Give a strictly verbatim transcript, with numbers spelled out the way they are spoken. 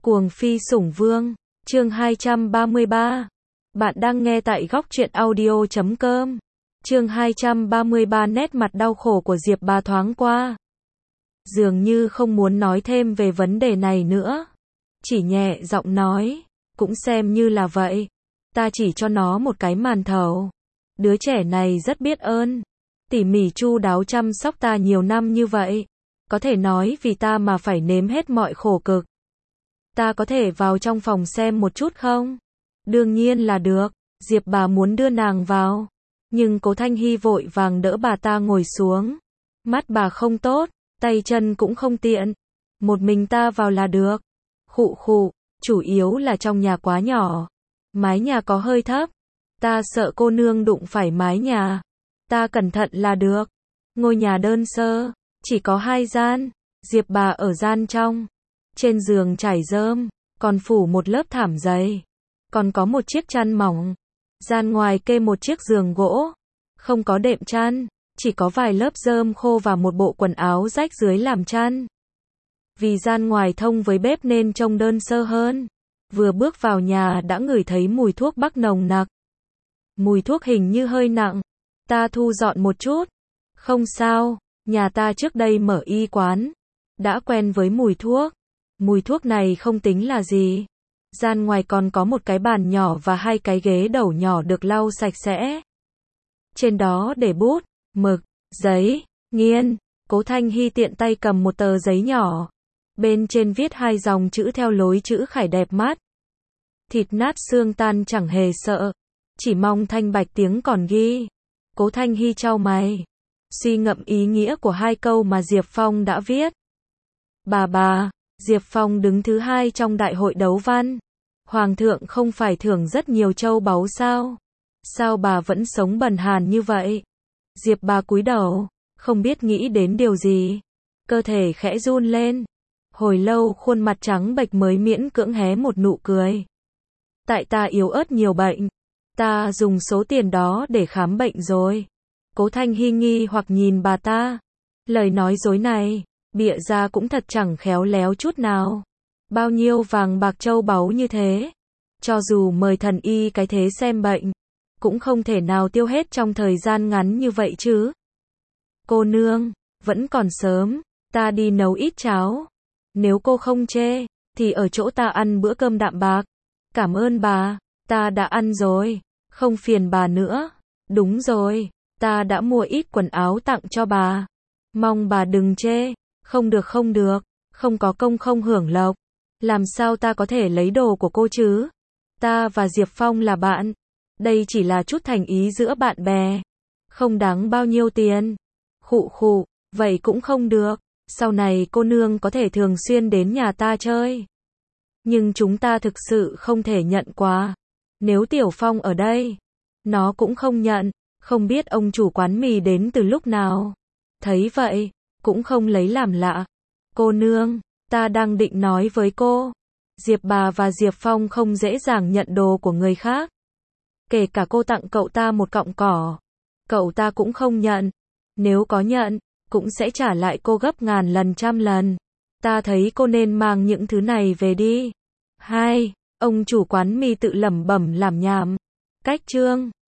Cuồng phi sủng vương, chương hai trăm ba mươi ba. Bạn đang nghe tại góc truyện audio chấm com. Chương hai trăm ba mươi ba. Nét mặt đau khổ của Diệp Bà thoáng qua. Dường như không muốn nói thêm về vấn đề này nữa. Chỉ nhẹ giọng nói, cũng xem như là vậy. Ta chỉ cho nó một cái màn thầu. Đứa trẻ này rất biết ơn. Tỉ mỉ chu đáo chăm sóc ta nhiều năm như vậy. Có thể nói vì ta mà phải nếm hết mọi khổ cực. Ta có thể vào trong phòng xem một chút không? Đương nhiên là được. Diệp Bà muốn đưa nàng vào. Nhưng Cố Thanh Hy vội vàng đỡ bà ta ngồi xuống. Mắt bà không tốt, tay chân cũng không tiện. Một mình ta vào là được. Khụ khụ, chủ yếu là trong nhà quá nhỏ. Mái nhà có hơi thấp. Ta sợ cô nương đụng phải mái nhà. Ta cẩn thận là được. Ngôi nhà đơn sơ, chỉ có hai gian. Diệp Bà ở gian trong. Trên giường trải rơm, còn phủ một lớp thảm dày. Còn có một chiếc chăn mỏng. Gian ngoài kê một chiếc giường gỗ. Không có đệm chăn, chỉ có vài lớp rơm khô và một bộ quần áo rách dưới làm chăn. Vì gian ngoài thông với bếp nên trông đơn sơ hơn. Vừa bước vào nhà đã ngửi thấy mùi thuốc bắc nồng nặc. Mùi thuốc hình như hơi nặng. Ta thu dọn một chút. Không sao, nhà ta trước đây mở y quán. Đã quen với mùi thuốc. Mùi thuốc này không tính là gì. Gian ngoài còn có một cái bàn nhỏ và hai cái ghế đầu nhỏ được lau sạch sẽ. Trên đó để bút, mực, giấy, nghiên. Cố Thanh Hy tiện tay cầm một tờ giấy nhỏ. Bên trên viết hai dòng chữ theo lối chữ khải đẹp mắt. Thịt nát xương tan chẳng hề sợ. Chỉ mong thanh bạch tiếng còn ghi. Cố Thanh Hy chau mày. Suy ngẫm ý nghĩa của hai câu mà Diệp Phong đã viết. Bà bà. Diệp Phong đứng thứ hai trong đại hội đấu văn. Hoàng thượng không phải thưởng rất nhiều châu báu sao? Sao bà vẫn sống bần hàn như vậy? Diệp Bà cúi đầu, không biết nghĩ đến điều gì. Cơ thể khẽ run lên. Hồi lâu khuôn mặt trắng bệch mới miễn cưỡng hé một nụ cười. Tại ta yếu ớt nhiều bệnh. Ta dùng số tiền đó để khám bệnh rồi. Cố Thanh Hy nghi hoặc nhìn bà ta. Lời nói dối này, bịa ra cũng thật chẳng khéo léo chút nào. Bao nhiêu vàng bạc châu báu như thế. Cho dù mời thần y cái thế xem bệnh. Cũng không thể nào tiêu hết trong thời gian ngắn như vậy chứ. Cô nương, vẫn còn sớm. Ta đi nấu ít cháo. Nếu cô không chê, thì ở chỗ ta ăn bữa cơm đạm bạc. Cảm ơn bà, ta đã ăn rồi. Không phiền bà nữa. Đúng rồi, ta đã mua ít quần áo tặng cho bà. Mong bà đừng chê. Không được không được, không có công không hưởng lộc. Làm sao ta có thể lấy đồ của cô chứ? Ta và Diệp Phong là bạn. Đây chỉ là chút thành ý giữa bạn bè. Không đáng bao nhiêu tiền. Khụ khụ, vậy cũng không được. Sau này cô nương có thể thường xuyên đến nhà ta chơi. Nhưng chúng ta thực sự không thể nhận quà. Nếu Tiểu Phong ở đây, nó cũng không nhận. Không biết ông chủ quán mì đến từ lúc nào. Thấy vậy, cũng không lấy làm lạ. Cô nương, ta đang định nói với cô. Diệp Bà và Diệp Phong không dễ dàng nhận đồ của người khác. Kể cả cô tặng cậu ta một cọng cỏ. Cậu ta cũng không nhận. Nếu có nhận, cũng sẽ trả lại cô gấp ngàn lần trăm lần. Ta thấy cô nên mang những thứ này về đi. Hai, ông chủ quán mì tự lẩm bẩm làm nhảm. Cách chương.